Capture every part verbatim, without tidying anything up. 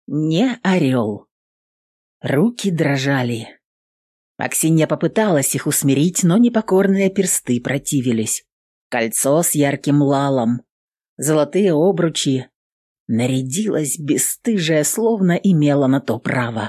не орел. Руки дрожали. Аксинья попыталась их усмирить, но непокорные персты противились. Кольцо с ярким лалом, золотые обручи. Нарядилась бесстыжая, словно имела на то право.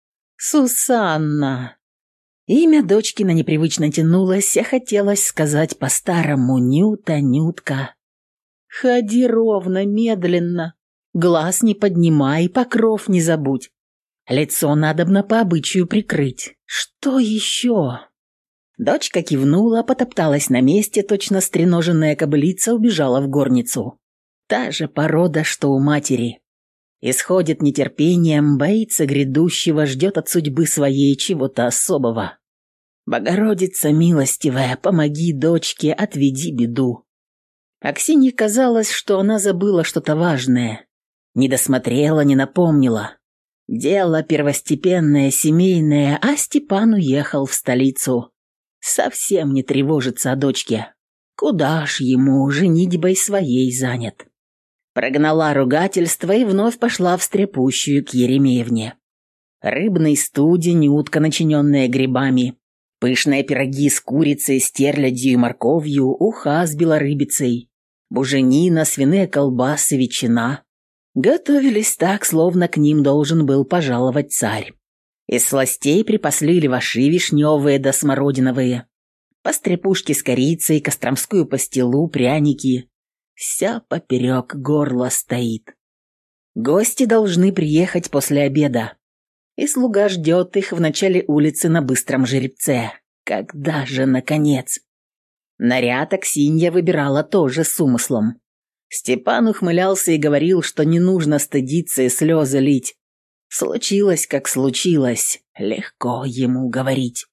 «Сусанна!» Имя дочки на непривычно тянулось, а хотелось сказать по-старому «Нюта, Нютка». «Ходи ровно, медленно, глаз не поднимай, покров не забудь. Лицо надобно по обычаю прикрыть. Что еще?» Дочка кивнула, потопталась на месте, точно стреноженная кобылица убежала в горницу. Та же порода, что у матери. Исходит нетерпением, боится грядущего, ждет от судьбы своей чего-то особого. «Богородица милостивая, помоги дочке, отведи беду». Аксинье казалось, что она забыла что-то важное. Не досмотрела, не напомнила. Дело первостепенное, семейное, а Степан уехал в столицу. Совсем не тревожится о дочке. Куда ж ему, женитьбой своей занят. Прогнала ругательство и вновь пошла в стряпущую к Еремеевне. Рыбный студень, утка, начиненная грибами, пышные пироги с курицей, стерлядью и морковью, уха с белорыбицей, буженина, свиные колбасы, ветчина. Готовились так, словно к ним должен был пожаловать царь. Из сластей припасли леваши вишневые да смородиновые, пострепушки с корицей, костромскую пастилу, пряники. Вся поперек горла стоит. Гости должны приехать после обеда. И слуга ждет их в начале улицы на быстром жеребце. Когда же, наконец? Наряд Аксинья выбирала тоже с умыслом. Степан ухмылялся и говорил, что не нужно стыдиться и слезы лить. Случилось, как случилось, легко ему говорить.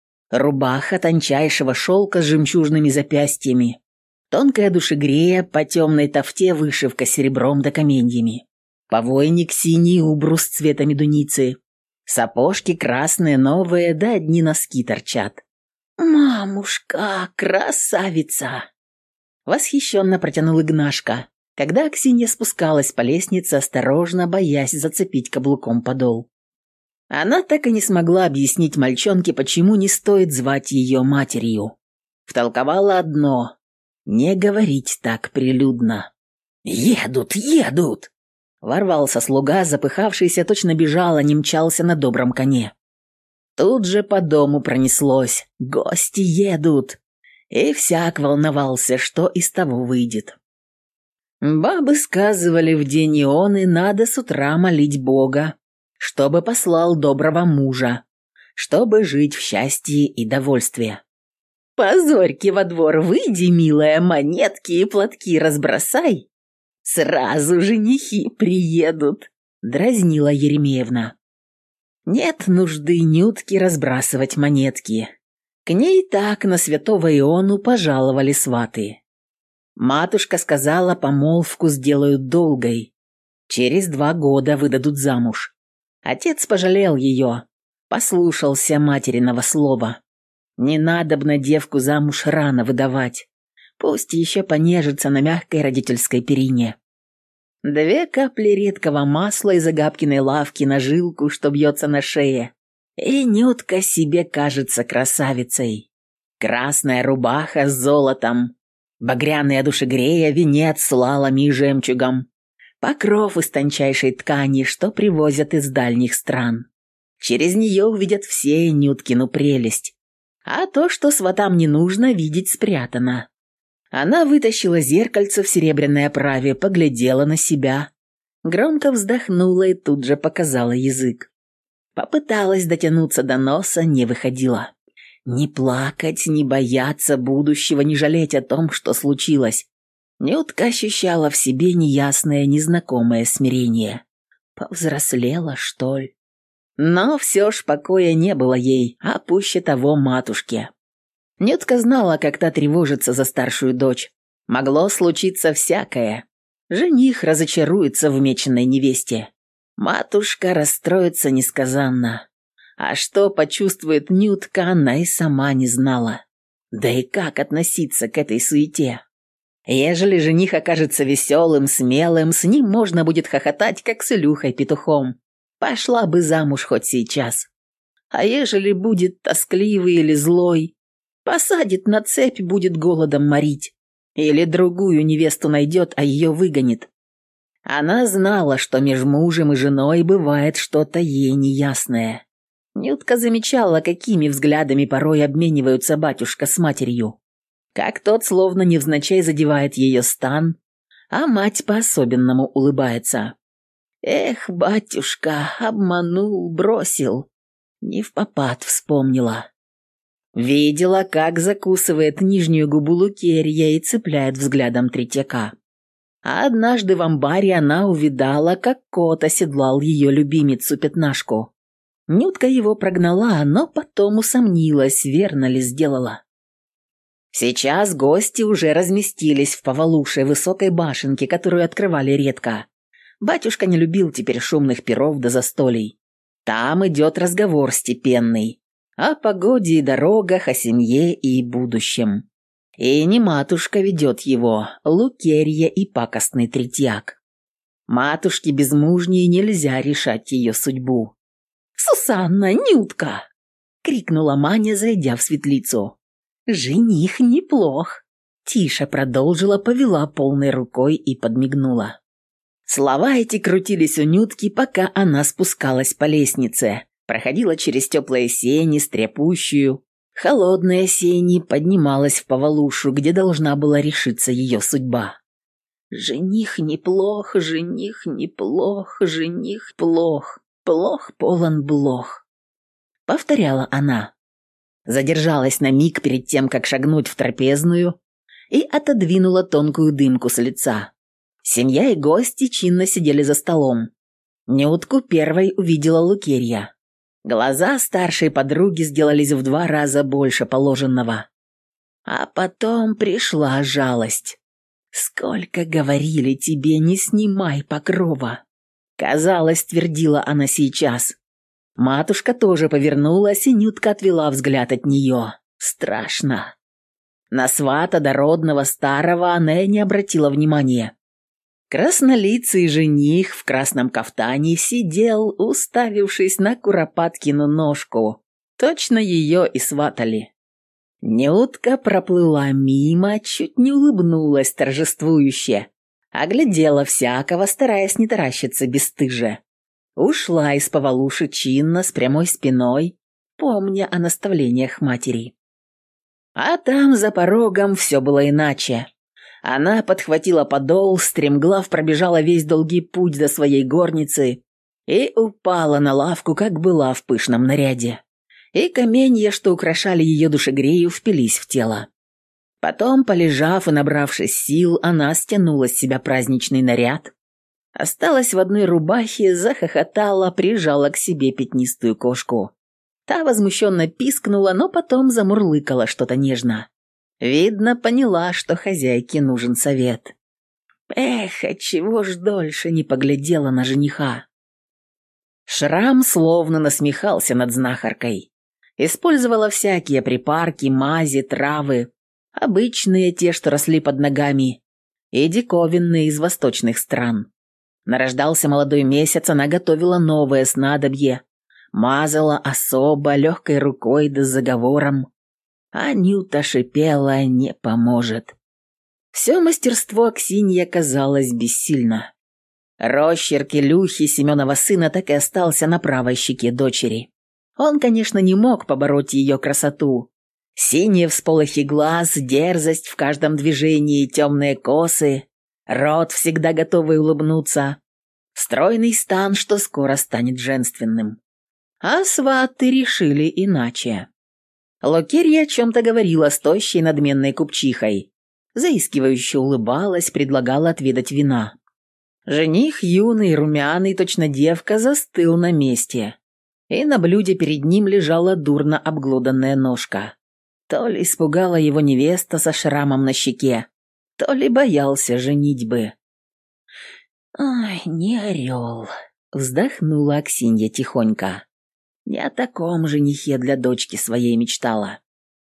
Рубаха тончайшего шелка с жемчужными запястьями. Тонкая душегрея, по темной тофте вышивка серебром да каменьями. Повойник синий, убрус цвета медуницы. Сапожки красные, новые, да одни носки торчат. «Мамушка, красавица!» Восхищенно протянул Игнашка, когда Аксинья спускалась по лестнице, осторожно, боясь зацепить каблуком подол. Она так и не смогла объяснить мальчонке, почему не стоит звать ее матерью. Втолковала одно: не говорить так прилюдно. «Едут, едут!» Ворвался слуга, запыхавшийся, точно бежал, а не мчался на добром коне. Тут же по дому пронеслось: «Гости едут!» И всяк волновался, что из того выйдет. Бабы сказывали, в день ионы надо с утра молить Бога, чтобы послал доброго мужа, чтобы жить в счастье и довольстве. «Позорьки во двор выйди, милая, монетки и платки разбросай. Сразу женихи приедут», — дразнила Еремеевна. Нет нужды Нютке разбрасывать монетки. К ней так на святого Иону пожаловали сваты. Матушка сказала, помолвку сделают долгой. Через два года выдадут замуж. Отец пожалел ее, послушался материного слова. Не надобно девку замуж рано выдавать. Пусть еще понежится на мягкой родительской перине. Две капли редкого масла из Агапкиной лавки на жилку, что бьется на шее. И Нютка себе кажется красавицей. Красная рубаха с золотом, багряная душегрея, венец с лалами и жемчугом, покров из тончайшей ткани, что привозят из дальних стран. Через нее увидят все Нюткину прелесть. А то, что сватам не нужно, видеть спрятано. Она вытащила зеркальце в серебряной оправе, поглядела на себя, громко вздохнула и тут же показала язык. Попыталась дотянуться до носа, не выходила. Не плакать, не бояться будущего, не жалеть о том, что случилось. Нютка ощущала в себе неясное, незнакомое смирение. Повзрослела, что ли? Но все ж покоя не было ей, а пуще того матушке. Нютка знала, как та тревожится за старшую дочь. Могло случиться всякое. Жених разочаруется в меченой невесте. Матушка расстроится несказанно. А что почувствует Нютка, она и сама не знала. Да и как относиться к этой суете? Ежели жених окажется веселым, смелым, с ним можно будет хохотать, как с Илюхой-петухом. Пошла бы замуж хоть сейчас. А ежели будет тоскливый или злой, посадит на цепь, будет голодом морить. Или другую невесту найдет, а ее выгонит. Она знала, что между мужем и женой бывает что-то ей неясное. Нютка замечала, какими взглядами порой обмениваются батюшка с матерью. Как тот словно невзначай задевает ее стан, а мать по-особенному улыбается. Эх, батюшка, обманул, бросил. Не впопад вспомнила. Видела, как закусывает нижнюю губу Лукерья и цепляет взглядом Третьяка. А однажды в амбаре она увидала, как кот оседлал ее любимицу-пятнашку. Нютка его прогнала, но потом усомнилась, верно ли сделала. Сейчас гости уже разместились в повалуше высокой башенке, которую открывали редко. Батюшка не любил теперь шумных пиров до застолий. Там идет разговор степенный. О погоде и дорогах, о семье и будущем. И не матушка ведет его, Лукерья и пакостный Третьяк. Матушке безмужней нельзя решать ее судьбу. «Сусанна, Нютка!» — крикнула Маня, зайдя в светлицу. «Жених неплох!» Тише продолжила, повела полной рукой и подмигнула. Слова эти крутились у Нютки, пока она спускалась по лестнице, проходила через теплые сени, стряпущую. Холодная сени поднималась в повалушу, где должна была решиться ее судьба. «Жених неплох, жених неплох, жених плох, плох полон блох», — повторяла она. Задержалась на миг перед тем, как шагнуть в трапезную, и отодвинула тонкую дымку с лица. Семья и гости чинно сидели за столом. Нютку первой увидела Лукерья. Глаза старшей подруги сделались в два раза больше положенного. А потом пришла жалость. «Сколько говорили тебе, не снимай покрова!» Казалось, твердила она сейчас. Матушка тоже повернулась, и Нютка отвела взгляд от нее. Страшно. На свата дородного старого она не обратила внимания. Краснолицый жених в красном кафтане сидел, уставившись на Куропаткину ножку. Точно ее и сватали. Нютка проплыла мимо, чуть не улыбнулась торжествующе. Оглядела всякого, стараясь не таращиться бесстыже. Ушла из повалуши чинно, с прямой спиной, помня о наставлениях матери. А там за порогом все было иначе. Она подхватила подол, стремглав пробежала весь долгий путь до своей горницы и упала на лавку, как была в пышном наряде. И каменья, что украшали ее душегрею, впились в тело. Потом, полежав и набравшись сил, она стянула с себя праздничный наряд, осталась в одной рубахе, захохотала, прижала к себе пятнистую кошку. Та возмущенно пискнула, но потом замурлыкала что-то нежно. Видно, поняла, что хозяйке нужен совет. Эх, отчего ж дольше не поглядела на жениха. Шрам словно насмехался над знахаркой. Использовала всякие припарки, мази, травы, обычные те, что росли под ногами, и диковинные из восточных стран. Нарождался молодой месяц, она готовила новое снадобье, мазала особо, легкой рукой да с заговором. А Нюта шипела: не поможет. Все мастерство Аксиньи оказалось бессильно. Росчерк Илюхи, Семенова сына, так и остался на правой щеке дочери. Он, конечно, не мог побороть ее красоту. Синие всполохи глаз, дерзость в каждом движении, темные косы, рот, всегда готовый улыбнуться, стройный стан, что скоро станет женственным. А сваты решили иначе. Лукерья о чем-то говорила с тощей надменной купчихой. Заискивающе улыбалась, предлагала отведать вина. Жених, юный, румяный, точно девка, застыл на месте. И на блюде перед ним лежала дурно обглоданная ножка. То ли испугала его невеста со шрамом на щеке, то ли боялся женитьбы. «Ой, не орел», — вздохнула Аксинья тихонько. Не о таком женихе для дочки своей мечтала.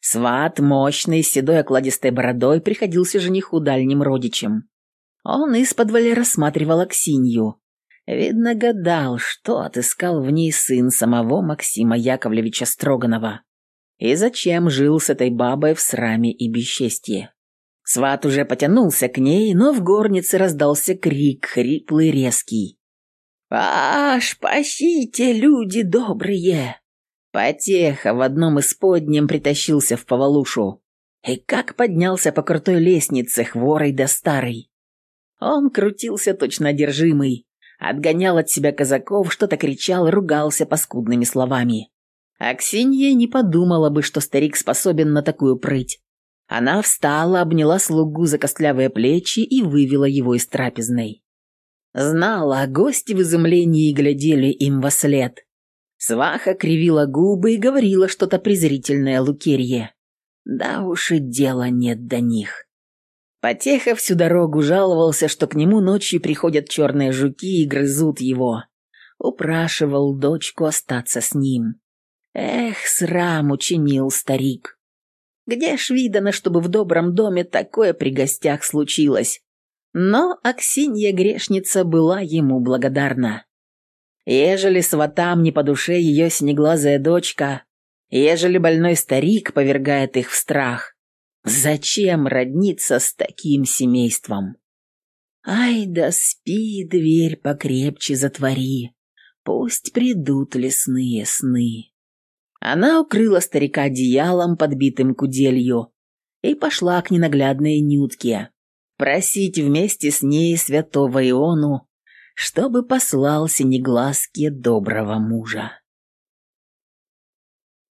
Сват, мощный, с седой окладистой бородой, приходился жениху дальним родичем. Он исподволь рассматривал Аксинью. Видно, гадал, что отыскал в ней сын самого Максима Яковлевича Строганова. И зачем жил с этой бабой в сраме и бесчестье. Сват уже потянулся к ней, но в горнице раздался крик, хриплый, резкий. «А, спасите, люди добрые!» Потеха в одном из подням притащился в повалушу. И как поднялся по крутой лестнице, хворой да старой. Он крутился точно одержимый, отгонял от себя казаков, что-то кричал, ругался паскудными словами. Аксинья не подумала бы, что старик способен на такую прыть. Она встала, обняла слугу за костлявые плечи и вывела его из трапезной. Знала, гости в изумлении глядели им вослед. Сваха кривила губы и говорила что-то презрительное Лукерье. Да уж и дела нет до них. Потеха всю дорогу жаловался, что к нему ночью приходят черные жуки и грызут его. Упрашивал дочку остаться с ним. Эх, срам учинил старик. Где ж видано, чтобы в добром доме такое при гостях случилось? Но Аксинья грешница была ему благодарна. Ежели сватам не по душе ее синеглазая дочка, ежели больной старик повергает их в страх, зачем родниться с таким семейством? Ай да спи, дверь покрепче затвори, пусть придут лесные сны. Она укрыла старика одеялом, подбитым куделью, и пошла к ненаглядной Нютке, просить вместе с ней святого Иону, чтобы послал синеглазке доброго мужа.